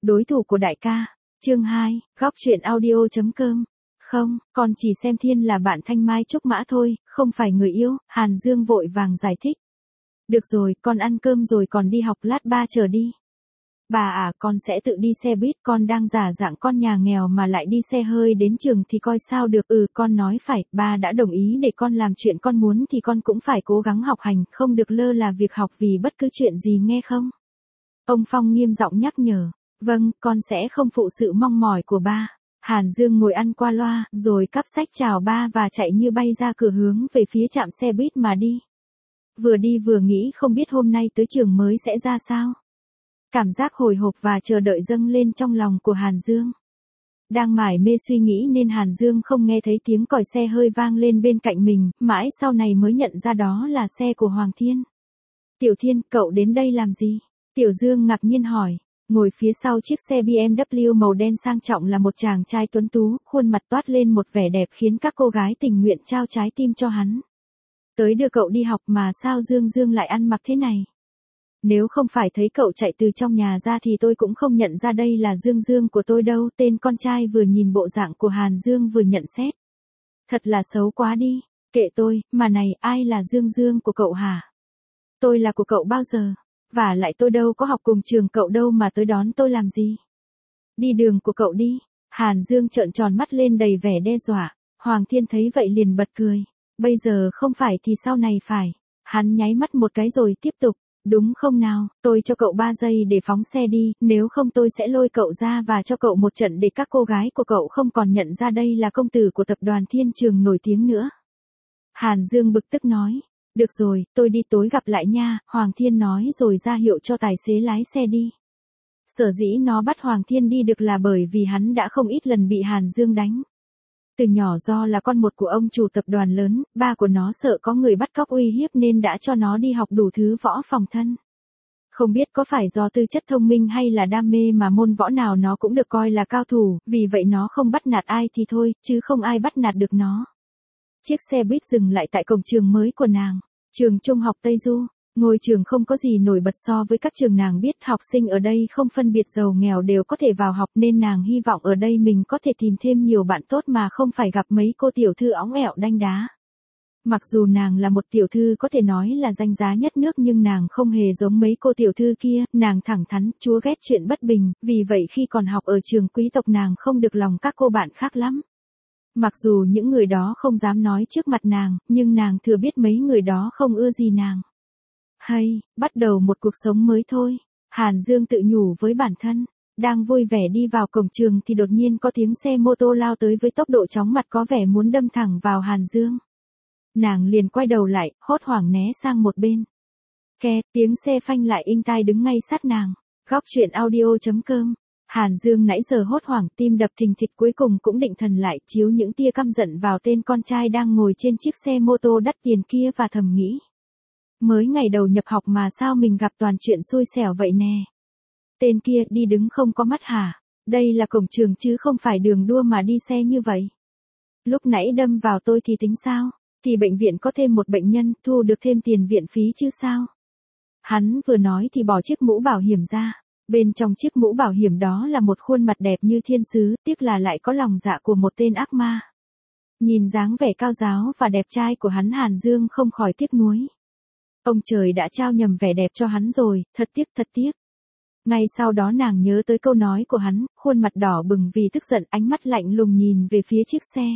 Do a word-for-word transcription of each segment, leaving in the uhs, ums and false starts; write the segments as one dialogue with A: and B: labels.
A: đối thủ của đại ca. Chương hai, góc truyện audio chấm com. Không, con chỉ xem Thiên là bạn Thanh Mai Trúc Mã thôi, không phải người yêu, Hàn Dương vội vàng giải thích. Được rồi, con ăn cơm rồi còn đi học, lát ba chờ đi. Bà à, con sẽ tự đi xe buýt, con đang giả dạng con nhà nghèo mà lại đi xe hơi đến trường thì coi sao được. Ừ, con nói phải, ba đã đồng ý để con làm chuyện con muốn thì con cũng phải cố gắng học hành, không được lơ là việc học vì bất cứ chuyện gì, nghe không? Ông Phong nghiêm giọng nhắc nhở. Vâng, con sẽ không phụ sự mong mỏi của ba. Hàn Dương ngồi ăn qua loa, rồi cắp sách chào ba và chạy như bay ra cửa hướng về phía trạm xe buýt mà đi. Vừa đi vừa nghĩ không biết hôm nay tới trường mới sẽ ra sao. Cảm giác hồi hộp và chờ đợi dâng lên trong lòng của Hàn Dương. Đang mải mê suy nghĩ nên Hàn Dương không nghe thấy tiếng còi xe hơi vang lên bên cạnh mình, mãi sau này mới nhận ra đó là xe của Hoàng Thiên. Tiểu Thiên, cậu đến đây làm gì? Tiểu Dương ngạc nhiên hỏi. Ngồi phía sau chiếc xe bê em vê màu đen sang trọng là một chàng trai tuấn tú, khuôn mặt toát lên một vẻ đẹp khiến các cô gái tình nguyện trao trái tim cho hắn. Tới đưa cậu đi học mà sao Dương Dương lại ăn mặc thế này? Nếu không phải thấy cậu chạy từ trong nhà ra thì tôi cũng không nhận ra đây là Dương Dương của tôi đâu. Tên con trai vừa nhìn bộ dạng của Hàn Dương vừa nhận xét. Thật là xấu quá đi, kệ tôi, mà này, ai là Dương Dương của cậu hả? Tôi là của cậu bao giờ? Và lại tôi đâu có học cùng trường cậu đâu mà tới đón tôi làm gì? Đi đường của cậu đi. Hàn Dương trợn tròn mắt lên đầy vẻ đe dọa. Hoàng Thiên thấy vậy liền bật cười. Bây giờ không phải thì sau này phải. Hắn nháy mắt một cái rồi tiếp tục. Đúng không nào, tôi cho cậu ba giây để phóng xe đi, nếu không tôi sẽ lôi cậu ra và cho cậu một trận để các cô gái của cậu không còn nhận ra đây là công tử của tập đoàn Thiên Trường nổi tiếng nữa. Hàn Dương bực tức nói. Được rồi, tôi đi, tối gặp lại nha, Hoàng Thiên nói rồi ra hiệu cho tài xế lái xe đi. Sở dĩ nó bắt Hoàng Thiên đi được là bởi vì hắn đã không ít lần bị Hàn Dương đánh. Từ nhỏ do là con một của ông chủ tập đoàn lớn, ba của nó sợ có người bắt cóc uy hiếp nên đã cho nó đi học đủ thứ võ phòng thân. Không biết có phải do tư chất thông minh hay là đam mê mà môn võ nào nó cũng được coi là cao thủ, vì vậy nó không bắt nạt ai thì thôi, chứ không ai bắt nạt được nó. Chiếc xe buýt dừng lại tại cổng trường mới của nàng, trường trung học Tây Du. Ngôi trường không có gì nổi bật so với các trường nàng biết, học sinh ở đây không phân biệt giàu nghèo đều có thể vào học nên nàng hy vọng ở đây mình có thể tìm thêm nhiều bạn tốt mà không phải gặp mấy cô tiểu thư óng ẹo đanh đá. Mặc dù nàng là một tiểu thư có thể nói là danh giá nhất nước nhưng nàng không hề giống mấy cô tiểu thư kia, nàng thẳng thắn, chúa ghét chuyện bất bình, vì vậy khi còn học ở trường quý tộc nàng không được lòng các cô bạn khác lắm. Mặc dù những người đó không dám nói trước mặt nàng, nhưng nàng thừa biết mấy người đó không ưa gì nàng. Hay, bắt đầu một cuộc sống mới thôi, Hàn Dương tự nhủ với bản thân. Đang vui vẻ đi vào cổng trường thì đột nhiên có tiếng xe mô tô lao tới với tốc độ chóng mặt có vẻ muốn đâm thẳng vào Hàn Dương. Nàng liền quay đầu lại, hốt hoảng né sang một bên. Ke, tiếng xe phanh lại inh tai đứng ngay sát nàng. Góc truyện audio chấm com. Hàn Dương nãy giờ hốt hoảng, tim đập thình thịch, cuối cùng cũng định thần lại, chiếu những tia căm giận vào tên con trai đang ngồi trên chiếc xe mô tô đắt tiền kia và thầm nghĩ. Mới ngày đầu nhập học mà sao mình gặp toàn chuyện xui xẻo vậy nè. Tên kia đi đứng không có mắt hả? Đây là cổng trường chứ không phải đường đua mà đi xe như vậy. Lúc nãy đâm vào tôi thì tính sao? Thì bệnh viện có thêm một bệnh nhân, thu được thêm tiền viện phí chứ sao? Hắn vừa nói thì bỏ chiếc mũ bảo hiểm ra. Bên trong chiếc mũ bảo hiểm đó là một khuôn mặt đẹp như thiên sứ, tiếc là lại có lòng dạ của một tên ác ma. Nhìn dáng vẻ cao giáo và đẹp trai của hắn, Hàn Dương không khỏi tiếc nuối. Ông trời đã trao nhầm vẻ đẹp cho hắn rồi, thật tiếc thật tiếc. Ngay sau đó nàng nhớ tới câu nói của hắn, khuôn mặt đỏ bừng vì tức giận, ánh mắt lạnh lùng nhìn về phía chiếc xe.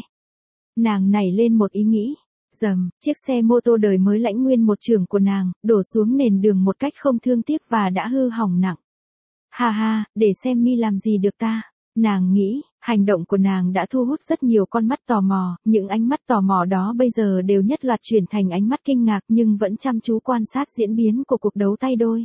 A: Nàng nảy lên một ý nghĩ. Dầm, chiếc xe mô tô đời mới lãnh nguyên một chưởng của nàng, đổ xuống nền đường một cách không thương tiếc và đã hư hỏng nặng. Ha ha, để xem mi làm gì được ta. Nàng nghĩ, hành động của nàng đã thu hút rất nhiều con mắt tò mò, những ánh mắt tò mò đó bây giờ đều nhất loạt chuyển thành ánh mắt kinh ngạc nhưng vẫn chăm chú quan sát diễn biến của cuộc đấu tay đôi.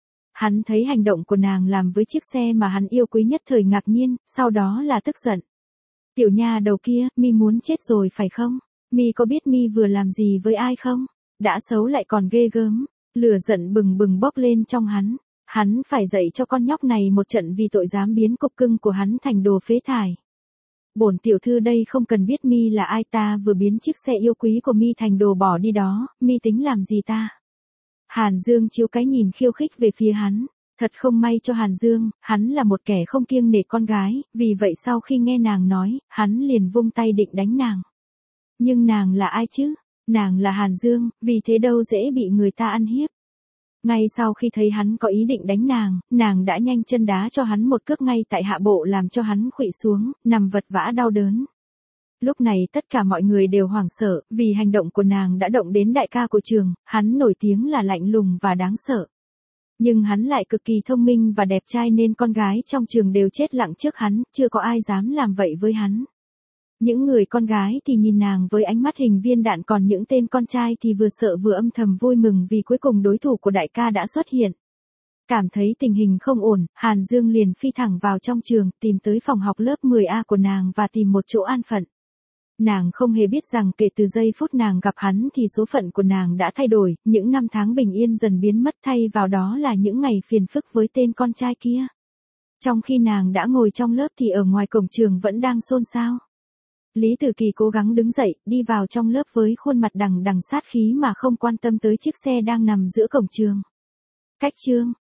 A: Hắn thấy hành động của nàng làm với chiếc xe mà hắn yêu quý nhất thời ngạc nhiên, sau đó là tức giận. Tiểu nha đầu kia, mi muốn chết rồi phải không? Mi có biết mi vừa làm gì với ai không? Đã xấu lại còn ghê gớm. Lửa giận bừng bừng bốc lên trong hắn. Hắn phải dạy cho con nhóc này một trận vì tội dám biến cục cưng của hắn thành đồ phế thải. Bổn tiểu thư đây không cần biết mi là ai, ta vừa biến chiếc xe yêu quý của mi thành đồ bỏ đi đó, mi tính làm gì ta? Hàn Dương chiếu cái nhìn khiêu khích về phía hắn. Thật không may cho Hàn Dương, hắn là một kẻ không kiêng nể con gái, vì vậy sau khi nghe nàng nói, hắn liền vung tay định đánh nàng. Nhưng nàng là ai chứ? Nàng là Hàn Dương, vì thế đâu dễ bị người ta ăn hiếp. Ngay sau khi thấy hắn có ý định đánh nàng, nàng đã nhanh chân đá cho hắn một cước ngay tại hạ bộ làm cho hắn khuỵu xuống, nằm vật vã đau đớn. Lúc này tất cả mọi người đều hoảng sợ, vì hành động của nàng đã động đến đại ca của trường, hắn nổi tiếng là lạnh lùng và đáng sợ. Nhưng hắn lại cực kỳ thông minh và đẹp trai nên con gái trong trường đều chết lặng trước hắn, chưa có ai dám làm vậy với hắn. Những người con gái thì nhìn nàng với ánh mắt hình viên đạn, còn những tên con trai thì vừa sợ vừa âm thầm vui mừng vì cuối cùng đối thủ của đại ca đã xuất hiện. Cảm thấy tình hình không ổn, Hàn Dương liền phi thẳng vào trong trường, tìm tới phòng học lớp mười A của nàng và tìm một chỗ an phận. Nàng không hề biết rằng kể từ giây phút nàng gặp hắn thì số phận của nàng đã thay đổi, những năm tháng bình yên dần biến mất, thay vào đó là những ngày phiền phức với tên con trai kia. Trong khi nàng đã ngồi trong lớp thì ở ngoài cổng trường vẫn đang xôn xao. Lý Tử Kỳ cố gắng đứng dậy, đi vào trong lớp với khuôn mặt đằng đằng sát khí mà không quan tâm tới chiếc xe đang nằm giữa cổng trường. Cách chương,